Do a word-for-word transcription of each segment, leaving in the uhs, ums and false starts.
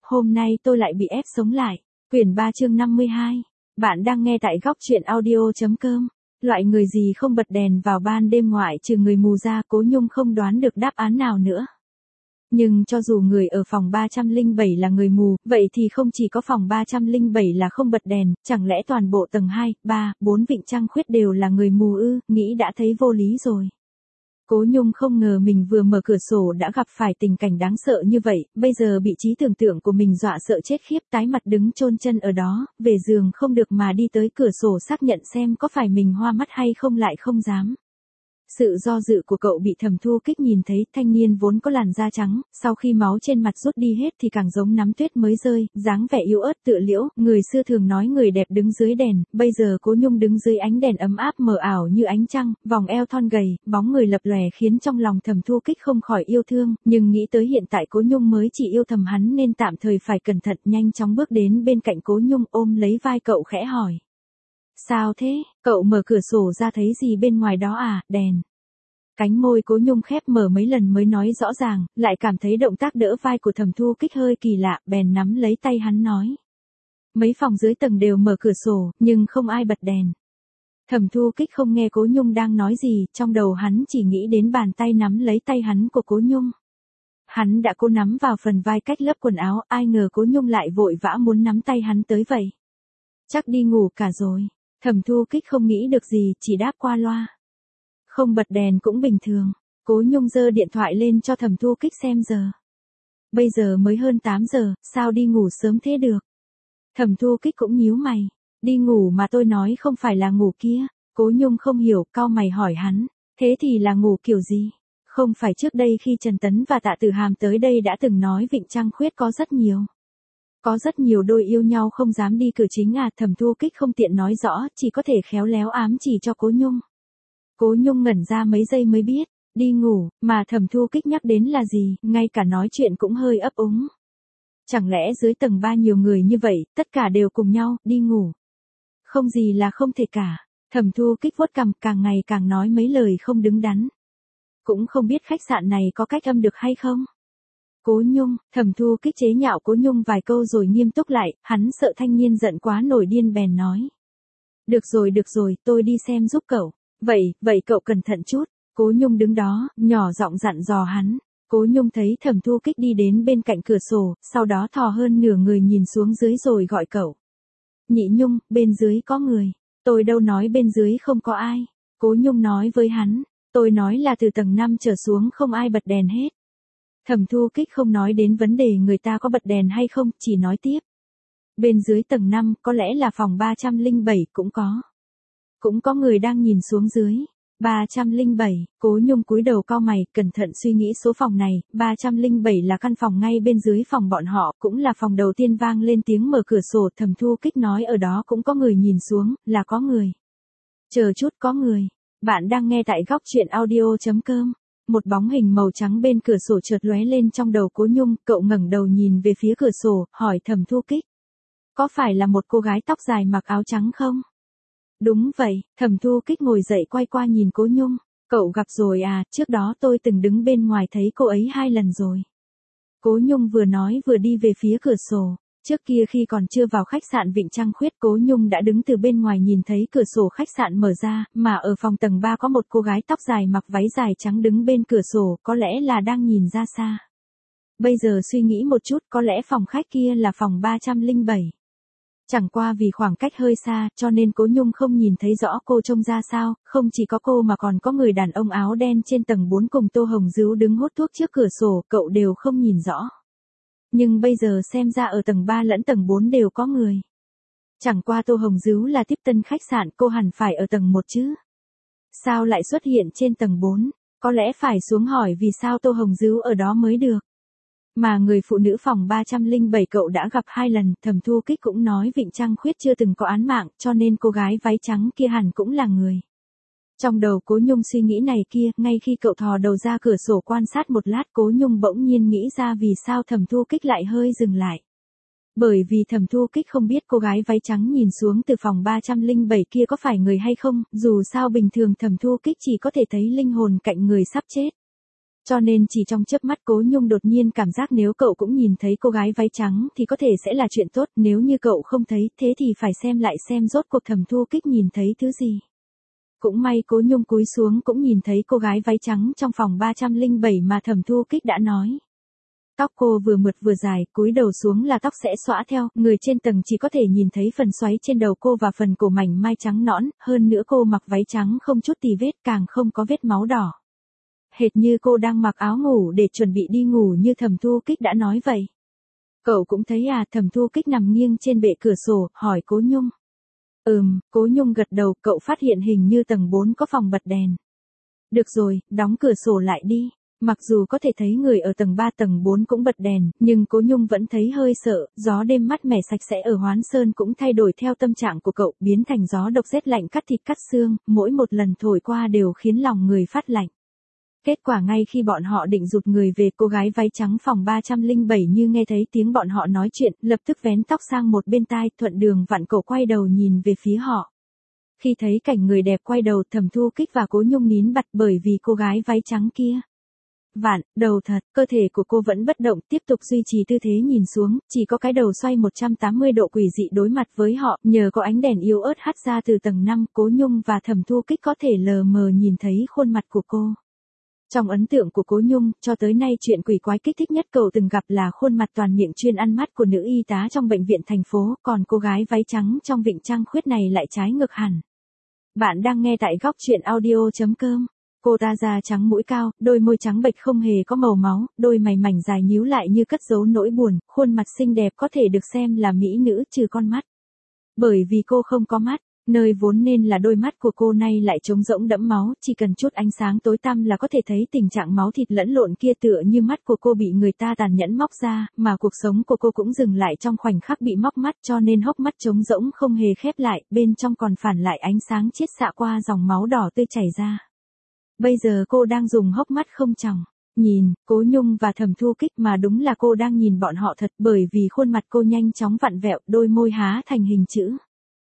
hôm nay tôi lại bị ép sống lại. Quyển ba chương năm mươi hai. Bạn đang nghe tại góc truyện audio.com. Loại người gì không bật đèn vào ban đêm ngoại trừ người mù ra, Cố Nhung không đoán được đáp án nào nữa. Nhưng cho dù người ở phòng ba trăm lẻ bảy là người mù, vậy thì không chỉ có phòng ba trăm lẻ bảy là không bật đèn, chẳng lẽ toàn bộ tầng hai, ba, bốn Vịnh Trăng Khuyết đều là người mù ư, nghĩ đã thấy vô lý rồi. Cố Nhung không ngờ mình vừa mở cửa sổ đã gặp phải tình cảnh đáng sợ như vậy, bây giờ bị trí tưởng tượng của mình dọa sợ chết khiếp, tái mặt đứng chôn chân ở đó, về giường không được mà đi tới cửa sổ xác nhận xem có phải mình hoa mắt hay không lại không dám. Sự do dự của cậu bị Thẩm Thu Kích nhìn thấy, thanh niên vốn có làn da trắng, sau khi máu trên mặt rút đi hết thì càng giống nắm tuyết mới rơi, dáng vẻ yếu ớt tựa liễu, người xưa thường nói người đẹp đứng dưới đèn, bây giờ Cố Nhung đứng dưới ánh đèn ấm áp mờ ảo như ánh trăng, vòng eo thon gầy, bóng người lập lòe khiến trong lòng Thẩm Thu Kích không khỏi yêu thương, nhưng nghĩ tới hiện tại Cố Nhung mới chỉ yêu thầm hắn nên tạm thời phải cẩn thận, nhanh chóng bước đến bên cạnh Cố Nhung ôm lấy vai cậu khẽ hỏi. Sao thế, cậu mở cửa sổ ra thấy gì bên ngoài đó à, đèn. Cánh môi Cố Nhung khép mở mấy lần mới nói rõ ràng, lại cảm thấy động tác đỡ vai của Thẩm Thu Kích hơi kỳ lạ, bèn nắm lấy tay hắn nói. Mấy phòng dưới tầng đều mở cửa sổ, nhưng không ai bật đèn. Thẩm Thu Kích không nghe Cố Nhung đang nói gì, trong đầu hắn chỉ nghĩ đến bàn tay nắm lấy tay hắn của Cố Nhung. Hắn đã cố nắm vào phần vai cách lớp quần áo, ai ngờ Cố Nhung lại vội vã muốn nắm tay hắn tới vậy. Chắc đi ngủ cả rồi. Thẩm Thu Kích không nghĩ được gì, chỉ đáp qua loa. Không bật đèn cũng bình thường. Cố Nhung giơ điện thoại lên cho Thẩm Thu Kích xem giờ. Bây giờ mới hơn tám giờ, sao đi ngủ sớm thế được? Thẩm Thu Kích cũng nhíu mày. Đi ngủ mà tôi nói không phải là ngủ kia. Cố Nhung không hiểu, cau mày hỏi hắn. Thế thì là ngủ kiểu gì? Không phải trước đây khi Trần Tấn và Tạ Tử Hàm tới đây đã từng nói Vịnh Trăng Khuyết có rất nhiều. Có rất nhiều đôi yêu nhau không dám đi cửa chính à, Thẩm Thu Kích không tiện nói rõ, chỉ có thể khéo léo ám chỉ cho Cố Nhung. Cố Nhung ngẩn ra mấy giây mới biết, đi ngủ, mà Thẩm Thu Kích nhắc đến là gì, ngay cả nói chuyện cũng hơi ấp úng. Chẳng lẽ dưới tầng ba nhiều người như vậy, tất cả đều cùng nhau, đi ngủ. Không gì là không thể cả, Thẩm Thu Kích vuốt cằm, càng ngày càng nói mấy lời không đứng đắn. Cũng không biết khách sạn này có cách âm được hay không. Cố Nhung, Thẩm Thu Kích chế nhạo Cố Nhung vài câu rồi nghiêm túc lại, hắn sợ thanh niên giận quá nổi điên bèn nói. Được rồi được rồi, tôi đi xem giúp cậu. Vậy, vậy cậu cẩn thận chút. Cố Nhung đứng đó, nhỏ giọng dặn dò hắn. Cố Nhung thấy Thẩm Thu Kích đi đến bên cạnh cửa sổ, sau đó thò hơn nửa người nhìn xuống dưới rồi gọi cậu. Nhị Nhung, bên dưới có người. Tôi đâu nói bên dưới không có ai. Cố Nhung nói với hắn. Tôi nói là từ tầng năm trở xuống không ai bật đèn hết. Thẩm Thu Kích không nói đến vấn đề người ta có bật đèn hay không, chỉ nói tiếp. Bên dưới tầng năm, có lẽ là phòng ba trăm lẻ bảy cũng có. Cũng có người đang nhìn xuống dưới. ba trăm lẻ bảy, Cố Nhung cúi đầu cau mày, cẩn thận suy nghĩ số phòng này, ba trăm lẻ bảy là căn phòng ngay bên dưới phòng bọn họ, cũng là phòng đầu tiên vang lên tiếng mở cửa sổ, Thẩm Thu Kích nói ở đó cũng có người nhìn xuống, là có người. Chờ chút, có người. Bạn đang nghe tại góc truyện audio.com. Một bóng hình màu trắng bên cửa sổ chợt lóe lên trong đầu Cố Nhung, cậu ngẩng đầu nhìn về phía cửa sổ, hỏi Thẩm Thu Kích. Có phải là một cô gái tóc dài mặc áo trắng không? Đúng vậy, Thẩm Thu Kích ngồi dậy quay qua nhìn Cố Nhung. Cậu gặp rồi à, trước đó tôi từng đứng bên ngoài thấy cô ấy hai lần rồi. Cố Nhung vừa nói vừa đi về phía cửa sổ. Trước kia khi còn chưa vào khách sạn Vịnh Trăng Khuyết, Cố Nhung đã đứng từ bên ngoài nhìn thấy cửa sổ khách sạn mở ra, mà ở phòng tầng ba có một cô gái tóc dài mặc váy dài trắng đứng bên cửa sổ, có lẽ là đang nhìn ra xa. Bây giờ suy nghĩ một chút, có lẽ phòng khách kia là phòng ba trăm lẻ bảy. Chẳng qua vì khoảng cách hơi xa, cho nên Cố Nhung không nhìn thấy rõ cô trông ra sao, không chỉ có cô mà còn có người đàn ông áo đen trên tầng bốn cùng Tô Hồng Dứu đứng hút thuốc trước cửa sổ, cậu đều không nhìn rõ. Nhưng bây giờ xem ra ở tầng ba lẫn tầng bốn đều có người. Chẳng qua Tô Hồng Dứu là tiếp tân khách sạn, cô hẳn phải ở tầng một chứ. Sao lại xuất hiện trên tầng bốn, có lẽ phải xuống hỏi vì sao Tô Hồng Dứu ở đó mới được. Mà người phụ nữ phòng ba trăm lẻ bảy cậu đã gặp hai lần, Thẩm Thu Kích cũng nói Vịnh Trăng Khuyết chưa từng có án mạng, cho nên cô gái váy trắng kia hẳn cũng là người. Trong đầu Cố Nhung suy nghĩ này kia, ngay khi cậu thò đầu ra cửa sổ quan sát một lát, Cố Nhung bỗng nhiên nghĩ ra vì sao Thẩm Thu Kích lại hơi dừng lại. Bởi vì Thẩm Thu Kích không biết cô gái váy trắng nhìn xuống từ phòng ba trăm lẻ bảy kia có phải người hay không, dù sao bình thường Thẩm Thu Kích chỉ có thể thấy linh hồn cạnh người sắp chết. Cho nên chỉ trong chớp mắt Cố Nhung đột nhiên cảm giác nếu cậu cũng nhìn thấy cô gái váy trắng thì có thể sẽ là chuyện tốt, nếu như cậu không thấy thế thì phải xem lại xem rốt cuộc Thẩm Thu Kích nhìn thấy thứ gì. Cũng may Cố Nhung cúi xuống cũng nhìn thấy cô gái váy trắng trong phòng ba trăm lẻ bảy mà Thẩm Thu Kích đã nói. Tóc cô vừa mượt vừa dài, cúi đầu xuống là tóc sẽ xõa theo, người trên tầng chỉ có thể nhìn thấy phần xoáy trên đầu cô và phần cổ mảnh mai trắng nõn, hơn nữa cô mặc váy trắng không chút tì vết, càng không có vết máu đỏ. Hệt như cô đang mặc áo ngủ để chuẩn bị đi ngủ như Thẩm Thu Kích đã nói vậy. Cậu cũng thấy à? Thẩm Thu Kích nằm nghiêng trên bệ cửa sổ, hỏi Cố Nhung. Ừm, Cố Nhung gật đầu, cậu phát hiện hình như tầng bốn có phòng bật đèn. Được rồi, đóng cửa sổ lại đi. Mặc dù có thể thấy người ở tầng ba tầng bốn cũng bật đèn, nhưng Cố Nhung vẫn thấy hơi sợ, gió đêm mát mẻ sạch sẽ ở Hoán Sơn cũng thay đổi theo tâm trạng của cậu, biến thành gió độc rét lạnh cắt thịt cắt xương, mỗi một lần thổi qua đều khiến lòng người phát lạnh. Kết quả ngay khi bọn họ định rụt người về, cô gái váy trắng phòng ba trăm lẻ bảy như nghe thấy tiếng bọn họ nói chuyện, lập tức vén tóc sang một bên tai, thuận đường vặn cổ quay đầu nhìn về phía họ. Khi thấy cảnh người đẹp quay đầu, Thẩm Thu Kích và Cố Nhung nín bặt bởi vì cô gái váy trắng kia. Vạn, đầu thật, cơ thể của cô vẫn bất động, tiếp tục duy trì tư thế nhìn xuống, chỉ có cái đầu xoay một trăm tám mươi độ quỷ dị đối mặt với họ, nhờ có ánh đèn yếu ớt hắt ra từ tầng năm, Cố Nhung và Thẩm Thu Kích có thể lờ mờ nhìn thấy khuôn mặt của cô. Trong ấn tượng của Cố Nhung, cho tới nay chuyện quỷ quái kích thích nhất cậu từng gặp là khuôn mặt toàn miệng chuyên ăn mắt của nữ y tá trong bệnh viện thành phố, còn cô gái váy trắng trong Vịnh Trăng Khuyết này lại trái ngược hẳn. Bạn đang nghe tại góc truyện audio chấm com. Cô ta da trắng mũi cao, đôi môi trắng bệch không hề có màu máu, đôi mày mảnh dài nhíu lại như cất giấu nỗi buồn, khuôn mặt xinh đẹp có thể được xem là mỹ nữ trừ con mắt. Bởi vì cô không có mắt, nơi vốn nên là đôi mắt của cô nay lại trống rỗng đẫm máu, chỉ cần chút ánh sáng tối tăm là có thể thấy tình trạng máu thịt lẫn lộn kia, tựa như mắt của cô bị người ta tàn nhẫn móc ra, mà cuộc sống của cô cũng dừng lại trong khoảnh khắc bị móc mắt, cho nên hốc mắt trống rỗng không hề khép lại, bên trong còn phản lại ánh sáng chiết xạ qua dòng máu đỏ tươi chảy ra. Bây giờ cô đang dùng hốc mắt không tròng nhìn Cố Nhung và Thẩm Thu Kích, mà đúng là cô đang nhìn bọn họ thật, bởi vì khuôn mặt cô nhanh chóng vặn vẹo, đôi môi há thành hình chữ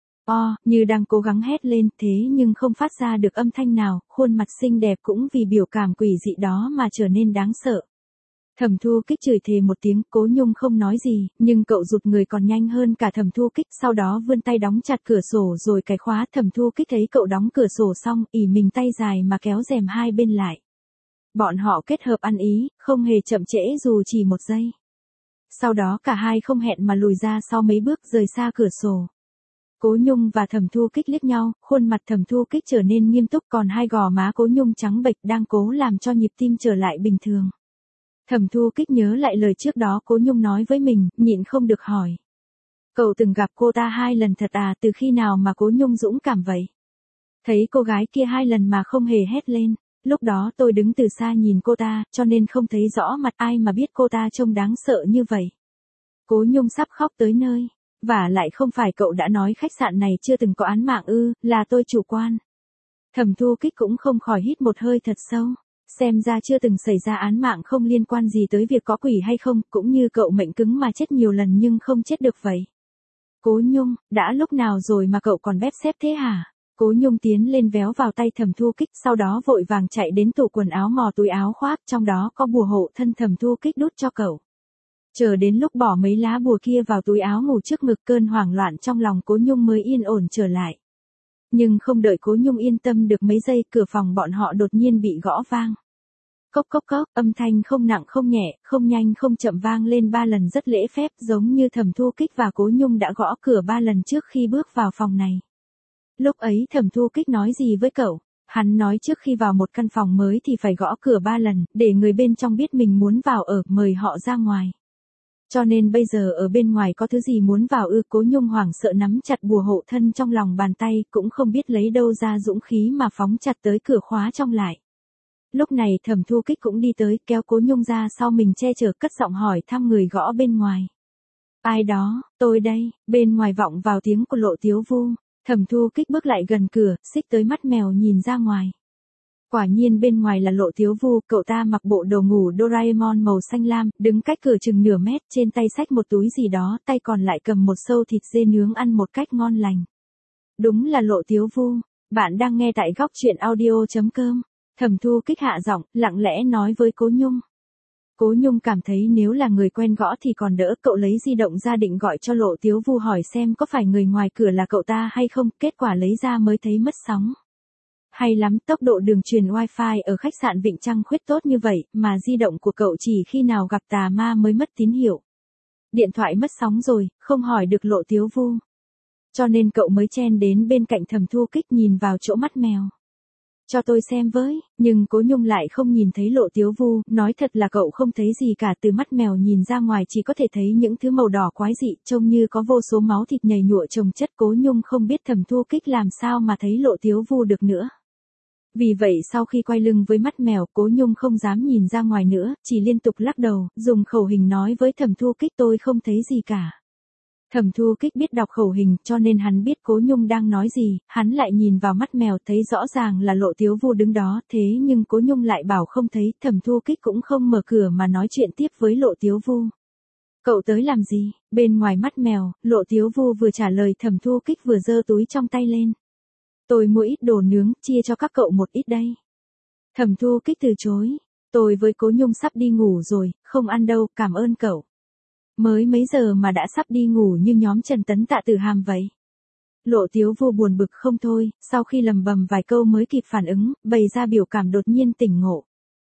O, như đang cố gắng hét lên, thế nhưng không phát ra được âm thanh nào, khuôn mặt xinh đẹp cũng vì biểu cảm quỷ dị đó mà trở nên đáng sợ. Thẩm Thu Kích chửi thề một tiếng, Cố Nhung không nói gì, nhưng cậu rụt người còn nhanh hơn cả Thẩm Thu Kích, sau đó vươn tay đóng chặt cửa sổ rồi cài khóa. Thẩm Thu Kích thấy cậu đóng cửa sổ xong, ỉ mình tay dài mà kéo rèm hai bên lại. Bọn họ kết hợp ăn ý, không hề chậm trễ dù chỉ một giây. Sau đó cả hai không hẹn mà lùi ra sau mấy bước, rời xa cửa sổ. Cố Nhung và Thẩm Thu Kích liếc nhau, khuôn mặt Thẩm Thu Kích trở nên nghiêm túc, còn hai gò má Cố Nhung trắng bệch đang cố làm cho nhịp tim trở lại bình thường. Thẩm Thu Kích nhớ lại lời trước đó Cố Nhung nói với mình, nhịn không được hỏi. Cậu từng gặp cô ta hai lần thật à? Từ khi nào mà Cố Nhung dũng cảm vậy? Thấy cô gái kia hai lần mà không hề hét lên. Lúc đó tôi đứng từ xa nhìn cô ta, cho nên không thấy rõ mặt, ai mà biết cô ta trông đáng sợ như vậy. Cố Nhung sắp khóc tới nơi. Và lại không phải cậu đã nói khách sạn này chưa từng có án mạng ư? Là tôi chủ quan. Thẩm Thu Kích cũng không khỏi hít một hơi thật sâu. Xem ra chưa từng xảy ra án mạng không liên quan gì tới việc có quỷ hay không, cũng như cậu mệnh cứng mà chết nhiều lần nhưng không chết được vậy. Cố Nhung, đã lúc nào rồi mà cậu còn bép xếp thế hả? Cố Nhung tiến lên véo vào tay Thẩm Thu Kích, sau đó vội vàng chạy đến tủ quần áo mò túi áo khoác, trong đó có bùa hộ thân Thẩm Thu Kích đút cho cậu. Chờ đến lúc bỏ mấy lá bùa kia vào túi áo ngủ trước ngực, cơn hoảng loạn trong lòng Cố Nhung mới yên ổn trở lại. Nhưng không đợi Cố Nhung yên tâm được mấy giây, cửa phòng bọn họ đột nhiên bị gõ vang. Cốc cốc cốc, âm thanh không nặng không nhẹ, không nhanh không chậm vang lên ba lần rất lễ phép, giống như Thẩm Thu Kích và Cố Nhung đã gõ cửa ba lần trước khi bước vào phòng này. Lúc ấy Thẩm Thu Kích nói gì với cậu? Hắn nói trước khi vào một căn phòng mới thì phải gõ cửa ba lần, để người bên trong biết mình muốn vào ở, mời họ ra ngoài. Cho nên bây giờ ở bên ngoài có thứ gì muốn vào ư? Cố Nhung hoảng sợ nắm chặt bùa hộ thân trong lòng bàn tay, cũng không biết lấy đâu ra dũng khí mà phóng chặt tới cửa khóa trong lại. Lúc này Thẩm Thu Kích cũng đi tới, kéo Cố Nhung ra sau mình che chở, cất giọng hỏi thăm người gõ bên ngoài. Ai đó? Tôi đây. Bên ngoài vọng vào tiếng của Lộ Tiếu Vu. Thẩm Thu Kích bước lại gần cửa, xích tới mắt mèo nhìn ra ngoài. Quả nhiên bên ngoài là Lộ Tiếu Vu, cậu ta mặc bộ đồ ngủ Doraemon màu xanh lam, đứng cách cửa chừng nửa mét, trên tay xách một túi gì đó, tay còn lại cầm một sâu thịt dê nướng ăn một cách ngon lành. Đúng là Lộ Tiếu Vu. Bạn đang nghe tại góc truyện audio chấm com. Thẩm Thu Kích hạ giọng, lặng lẽ nói với Cố Nhung. Cố Nhung cảm thấy nếu là người quen gõ thì còn đỡ, cậu lấy di động ra định gọi cho Lộ Tiếu Vu hỏi xem có phải người ngoài cửa là cậu ta hay không, kết quả lấy ra mới thấy mất sóng. Hay lắm, tốc độ đường truyền wifi ở khách sạn Vịnh Trăng Khuyết tốt như vậy, mà di động của cậu chỉ khi nào gặp tà ma mới mất tín hiệu. Điện thoại mất sóng rồi, không hỏi được Lộ Tiếu Vu. Cho nên cậu mới chen đến bên cạnh Thẩm Thu Kích nhìn vào chỗ mắt mèo. Cho tôi xem với, nhưng Cố Nhung lại không nhìn thấy Lộ Tiếu Vu, nói thật là cậu không thấy gì cả, từ mắt mèo nhìn ra ngoài chỉ có thể thấy những thứ màu đỏ quái dị, trông như có vô số máu thịt nhầy nhụa chồng chất. Cố Nhung không biết Thẩm Thu Kích làm sao mà thấy Lộ Tiếu Vu được nữa. Vì vậy sau khi quay lưng với mắt mèo, Cố Nhung không dám nhìn ra ngoài nữa, chỉ liên tục lắc đầu, dùng khẩu hình nói với Thẩm Thu Kích tôi không thấy gì cả. Thẩm Thu Kích biết đọc khẩu hình, cho nên hắn biết Cố Nhung đang nói gì, hắn lại nhìn vào mắt mèo thấy rõ ràng là Lộ Tiếu Vu đứng đó, thế nhưng Cố Nhung lại bảo không thấy, Thẩm Thu Kích cũng không mở cửa mà nói chuyện tiếp với Lộ Tiếu Vu. Cậu tới làm gì? Bên ngoài mắt mèo, Lộ Tiếu Vu vừa trả lời Thẩm Thu Kích vừa giơ túi trong tay lên. Tôi mua ít đồ nướng, chia cho các cậu một ít đây. Thẩm Thu Kích từ chối. Tôi với Cố Nhung sắp đi ngủ rồi, không ăn đâu, cảm ơn cậu. Mới mấy giờ mà đã sắp đi ngủ như nhóm Trần Tấn Tạ Tử Hàm vậy. Lộ Tiếu Vu buồn bực không thôi, sau khi lầm bầm vài câu mới kịp phản ứng, bày ra biểu cảm đột nhiên tỉnh ngộ.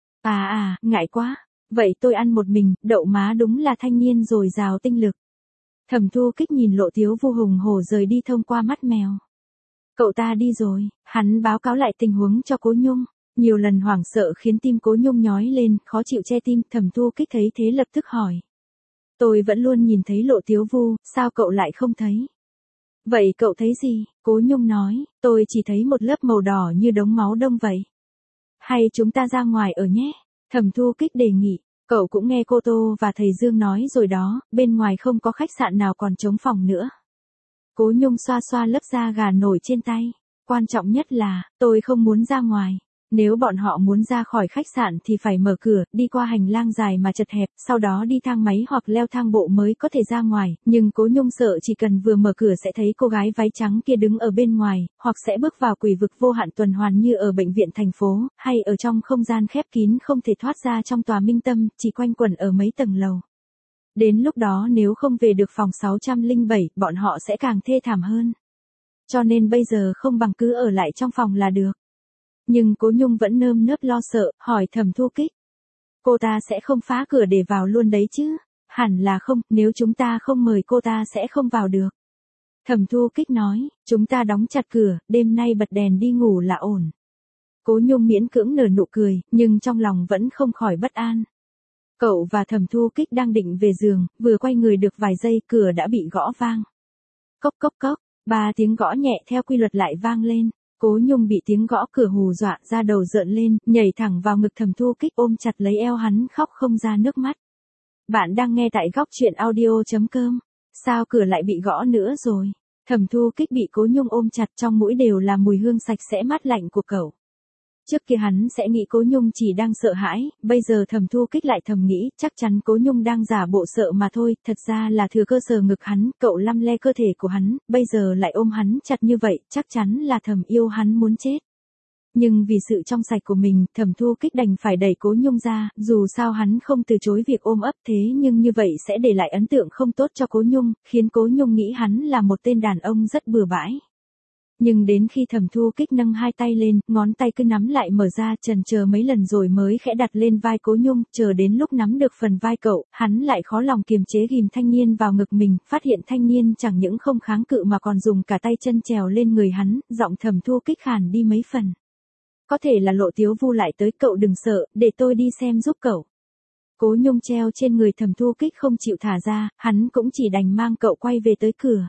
À à, ngại quá. Vậy tôi ăn một mình, đậu má đúng là thanh niên dồi dào tinh lực. Thẩm Thu Kích nhìn Lộ Tiếu Vu hùng hổ rời đi thông qua mắt mèo. Cậu ta đi rồi, hắn báo cáo lại tình huống cho Cố Nhung. Nhiều lần hoảng sợ khiến tim Cố Nhung nhói lên, khó chịu che tim. Thẩm Thu Kích thấy thế lập tức hỏi. Tôi vẫn luôn nhìn thấy Lộ Tiếu Vu, sao cậu lại không thấy? Vậy cậu thấy gì? Cố Nhung nói, tôi chỉ thấy một lớp màu đỏ như đống máu đông vậy. Hay chúng ta ra ngoài ở nhé? Thẩm Thu Kích đề nghị, cậu cũng nghe cô Tô và thầy Dương nói rồi đó, bên ngoài không có khách sạn nào còn trống phòng nữa. Cố Nhung xoa xoa lớp da gà nổi trên tay. Quan trọng nhất là, tôi không muốn ra ngoài. Nếu bọn họ muốn ra khỏi khách sạn thì phải mở cửa, đi qua hành lang dài mà chật hẹp, sau đó đi thang máy hoặc leo thang bộ mới có thể ra ngoài, nhưng Cố Nhung sợ chỉ cần vừa mở cửa sẽ thấy cô gái váy trắng kia đứng ở bên ngoài, hoặc sẽ bước vào quỷ vực vô hạn tuần hoàn như ở bệnh viện thành phố, hay ở trong không gian khép kín không thể thoát ra trong tòa Minh Tâm, chỉ quanh quẩn ở mấy tầng lầu. Đến lúc đó nếu không về được phòng sáu trăm lẻ bảy, bọn họ sẽ càng thê thảm hơn. Cho nên bây giờ không bằng cứ ở lại trong phòng là được. Nhưng Cố Nhung vẫn nơm nớp lo sợ, hỏi Thẩm Thu Kích. Cô ta sẽ không phá cửa để vào luôn đấy chứ? Hẳn là không, nếu chúng ta không mời cô ta sẽ không vào được. Thẩm Thu Kích nói, chúng ta đóng chặt cửa, đêm nay bật đèn đi ngủ là ổn. Cố Nhung miễn cưỡng nở nụ cười, nhưng trong lòng vẫn không khỏi bất an. Cậu và Thẩm Thu Kích đang định về giường, vừa quay người được vài giây cửa đã bị gõ vang. Cốc cốc cốc, ba tiếng gõ nhẹ theo quy luật lại vang lên. Cố Nhung bị tiếng gõ cửa hù dọa ra đầu rợn lên, nhảy thẳng vào ngực Thẩm Thu Kích ôm chặt lấy eo hắn khóc không ra nước mắt. Bạn đang nghe tại góc truyện audio chấm com. Sao cửa lại bị gõ nữa rồi? Thẩm Thu Kích bị Cố Nhung ôm chặt trong mũi đều là mùi hương sạch sẽ mát lạnh của cậu. Trước kia hắn sẽ nghĩ Cố Nhung chỉ đang sợ hãi, bây giờ Thẩm Thu Kích lại thầm nghĩ chắc chắn Cố Nhung đang giả bộ sợ mà thôi, thật ra là thừa cơ sờ ngực hắn, cậu lăm le cơ thể của hắn, bây giờ lại ôm hắn chặt như vậy, chắc chắn là thầm yêu hắn muốn chết. Nhưng vì sự trong sạch của mình, Thẩm Thu Kích đành phải đẩy Cố Nhung ra, dù sao hắn không từ chối việc ôm ấp thế nhưng như vậy sẽ để lại ấn tượng không tốt cho Cố Nhung, khiến Cố Nhung nghĩ hắn là một tên đàn ông rất bừa bãi. Nhưng đến khi Thẩm Thu Kích nâng hai tay lên, ngón tay cứ nắm lại mở ra chần chờ mấy lần rồi mới khẽ đặt lên vai Cố Nhung, chờ đến lúc nắm được phần vai cậu, hắn lại khó lòng kiềm chế ghim thanh niên vào ngực mình, phát hiện thanh niên chẳng những không kháng cự mà còn dùng cả tay chân trèo lên người hắn, giọng Thẩm Thu Kích khàn đi mấy phần. Có thể là Lộ Tiếu Vu lại tới, cậu đừng sợ, để tôi đi xem giúp cậu. Cố Nhung treo trên người Thẩm Thu Kích không chịu thả ra, hắn cũng chỉ đành mang cậu quay về tới cửa.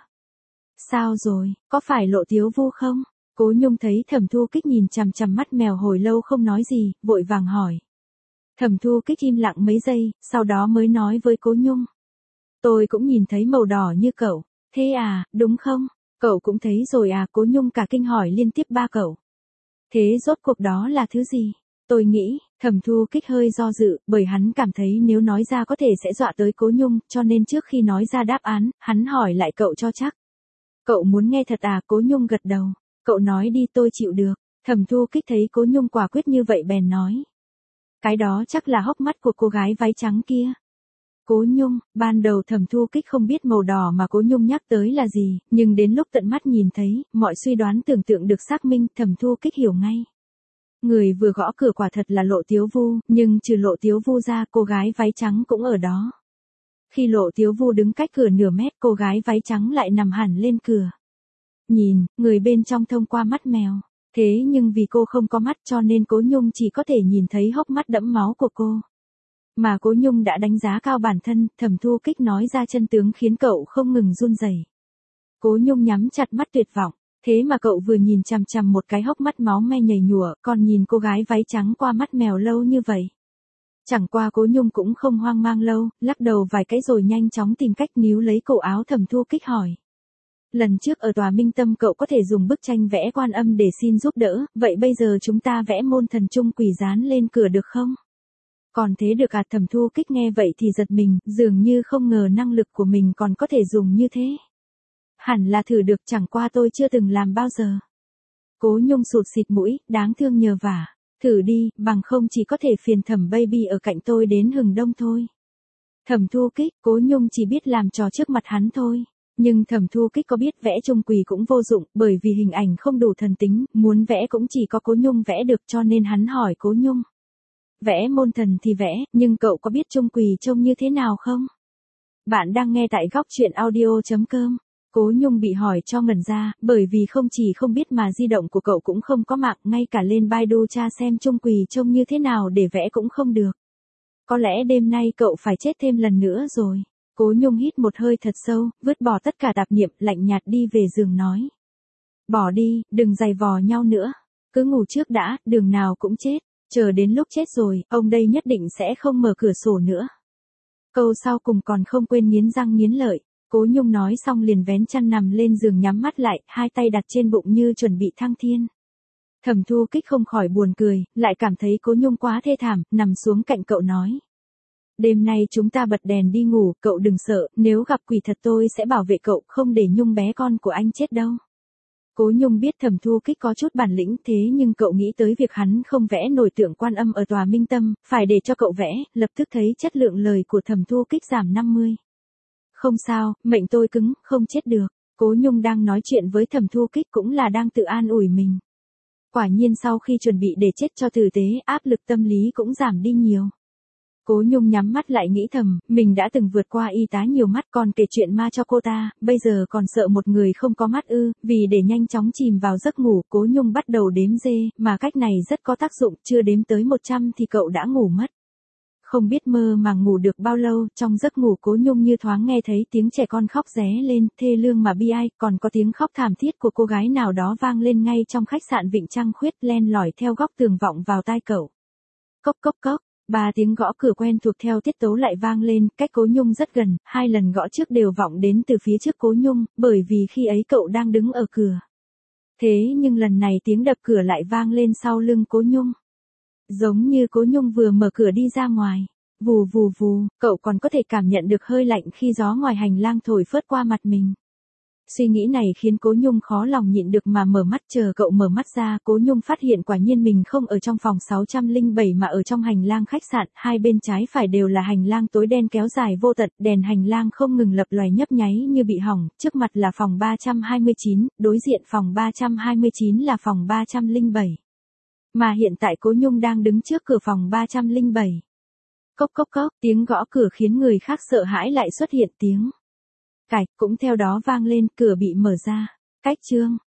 Sao rồi, có phải Lộ Tiếu Vu không? Cố Nhung thấy Thẩm Thu Kích nhìn chằm chằm mắt mèo hồi lâu không nói gì, vội vàng hỏi. Thẩm Thu Kích im lặng mấy giây, sau đó mới nói với Cố Nhung. Tôi cũng nhìn thấy màu đỏ như cậu. Thế à, đúng không? Cậu cũng thấy rồi à? Cố Nhung cả kinh hỏi liên tiếp ba cậu. Thế rốt cuộc đó là thứ gì? Tôi nghĩ, Thẩm Thu Kích hơi do dự, bởi hắn cảm thấy nếu nói ra có thể sẽ dọa tới Cố Nhung, cho nên trước khi nói ra đáp án, hắn hỏi lại cậu cho chắc. Cậu muốn nghe thật à? Cố Nhung gật đầu. Cậu nói đi tôi chịu được. Thẩm Thu Kích thấy Cố Nhung quả quyết như vậy bèn nói. Cái đó chắc là hốc mắt của cô gái váy trắng kia. Cố Nhung, ban đầu Thẩm Thu Kích không biết màu đỏ mà Cố Nhung nhắc tới là gì, nhưng đến lúc tận mắt nhìn thấy, mọi suy đoán tưởng tượng được xác minh, Thẩm Thu Kích hiểu ngay. Người vừa gõ cửa quả thật là Lộ Tiếu Vu, nhưng trừ Lộ Tiếu Vu ra cô gái váy trắng cũng ở đó. Khi Lộ Tiếu Vu đứng cách cửa nửa mét, cô gái váy trắng lại nằm hẳn lên cửa. Nhìn, người bên trong thông qua mắt mèo. Thế nhưng vì cô không có mắt cho nên Cố Nhung chỉ có thể nhìn thấy hốc mắt đẫm máu của cô. Mà Cố Nhung đã đánh giá cao bản thân, Thẩm Thu Kích nói ra chân tướng khiến cậu không ngừng run rẩy. Cố Nhung nhắm chặt mắt tuyệt vọng, thế mà cậu vừa nhìn chằm chằm một cái hốc mắt máu me nhầy nhụa, còn nhìn cô gái váy trắng qua mắt mèo lâu như vậy. Chẳng qua Cố Nhung cũng không hoang mang lâu, lắc đầu vài cái rồi nhanh chóng tìm cách níu lấy cổ áo Thẩm Thu Kích hỏi. Lần trước ở tòa Minh Tâm cậu có thể dùng bức tranh vẽ Quan Âm để xin giúp đỡ, vậy bây giờ chúng ta vẽ môn thần chung quỷ dán lên cửa được không? Còn thế được à? Thẩm Thu Kích nghe vậy thì giật mình, dường như không ngờ năng lực của mình còn có thể dùng như thế. Hẳn là thử được, chẳng qua tôi chưa từng làm bao giờ. Cố Nhung sụt xịt mũi, đáng thương nhờ vả. Thử đi, bằng không chỉ có thể phiền Thẩm Baby ở cạnh tôi đến hừng đông thôi. Thẩm Thu Kích, Cố Nhung chỉ biết làm trò trước mặt hắn thôi. Nhưng Thẩm Thu Kích có biết vẽ chung quỷ cũng vô dụng, bởi vì hình ảnh không đủ thần tính, muốn vẽ cũng chỉ có Cố Nhung vẽ được, cho nên hắn hỏi Cố Nhung. Vẽ môn thần thì vẽ, nhưng cậu có biết chung quỷ trông như thế nào không? Bạn đang nghe tại góc truyện audio chấm com. Cố Nhung bị hỏi cho ngẩn ra, bởi vì không chỉ không biết mà di động của cậu cũng không có mạng, ngay cả lên Baidu tra xem chung quỷ trông như thế nào để vẽ cũng không được. Có lẽ đêm nay cậu phải chết thêm lần nữa rồi. Cố Nhung hít một hơi thật sâu, vứt bỏ tất cả tạp niệm, lạnh nhạt đi về giường nói. Bỏ đi, đừng giày vò nhau nữa. Cứ ngủ trước đã, đường nào cũng chết. Chờ đến lúc chết rồi, ông đây nhất định sẽ không mở cửa sổ nữa. Câu sau cùng còn không quên nghiến răng nghiến lợi. Cố Nhung nói xong liền vén chăn nằm lên giường nhắm mắt lại, hai tay đặt trên bụng như chuẩn bị thăng thiên. Thẩm Thu Kích không khỏi buồn cười, lại cảm thấy Cố Nhung quá thê thảm, nằm xuống cạnh cậu nói. Đêm nay chúng ta bật đèn đi ngủ, cậu đừng sợ, nếu gặp quỷ thật tôi sẽ bảo vệ cậu, không để Nhung bé con của anh chết đâu. Cố Nhung biết Thẩm Thu Kích có chút bản lĩnh thế nhưng cậu nghĩ tới việc hắn không vẽ nổi tượng Quan Âm ở tòa Minh Tâm, phải để cho cậu vẽ, lập tức thấy chất lượng lời của Thẩm Thu Kích giảm năm mươi. Không sao, mệnh tôi cứng, không chết được. Cố Nhung đang nói chuyện với Thẩm Thu Kích cũng là đang tự an ủi mình. Quả nhiên sau khi chuẩn bị để chết cho tử tế, áp lực tâm lý cũng giảm đi nhiều. Cố Nhung nhắm mắt lại nghĩ thầm, mình đã từng vượt qua y tá nhiều mắt còn kể chuyện ma cho cô ta, bây giờ còn sợ một người không có mắt ư, vì để nhanh chóng chìm vào giấc ngủ, Cố Nhung bắt đầu đếm dê, mà cách này rất có tác dụng, chưa đếm tới một trăm thì cậu đã ngủ mất. Không biết mơ màng ngủ được bao lâu, trong giấc ngủ Cố Nhung như thoáng nghe thấy tiếng trẻ con khóc ré lên, thê lương mà bi ai, còn có tiếng khóc thảm thiết của cô gái nào đó vang lên ngay trong khách sạn Vịnh Trăng Khuyết, len lỏi theo góc tường vọng vào tai cậu. Cốc cốc cốc. Ba tiếng gõ cửa quen thuộc theo tiết tấu lại vang lên, cách Cố Nhung rất gần, hai lần gõ trước đều vọng đến từ phía trước Cố Nhung, bởi vì khi ấy cậu đang đứng ở cửa. Thế nhưng lần này tiếng đập cửa lại vang lên sau lưng Cố Nhung. Giống như Cố Nhung vừa mở cửa đi ra ngoài. Vù vù vù, cậu còn có thể cảm nhận được hơi lạnh khi gió ngoài hành lang thổi phớt qua mặt mình. Suy nghĩ này khiến Cố Nhung khó lòng nhịn được mà mở mắt, chờ cậu mở mắt ra, Cố Nhung phát hiện quả nhiên mình không ở trong phòng sáu trăm lẻ bảy mà ở trong hành lang khách sạn, hai bên trái phải đều là hành lang tối đen kéo dài vô tận, đèn hành lang không ngừng lập lòe nhấp nháy như bị hỏng, trước mặt là phòng ba trăm hai mươi chín, đối diện phòng ba trăm hai mươi chín là phòng ba trăm lẻ bảy. Mà hiện tại Cố Nhung đang đứng trước cửa phòng ba trăm lẻ bảy. Cốc cốc cốc, tiếng gõ cửa khiến người khác sợ hãi lại xuất hiện tiếng cạch cũng theo đó vang lên, cửa bị mở ra. Cách chương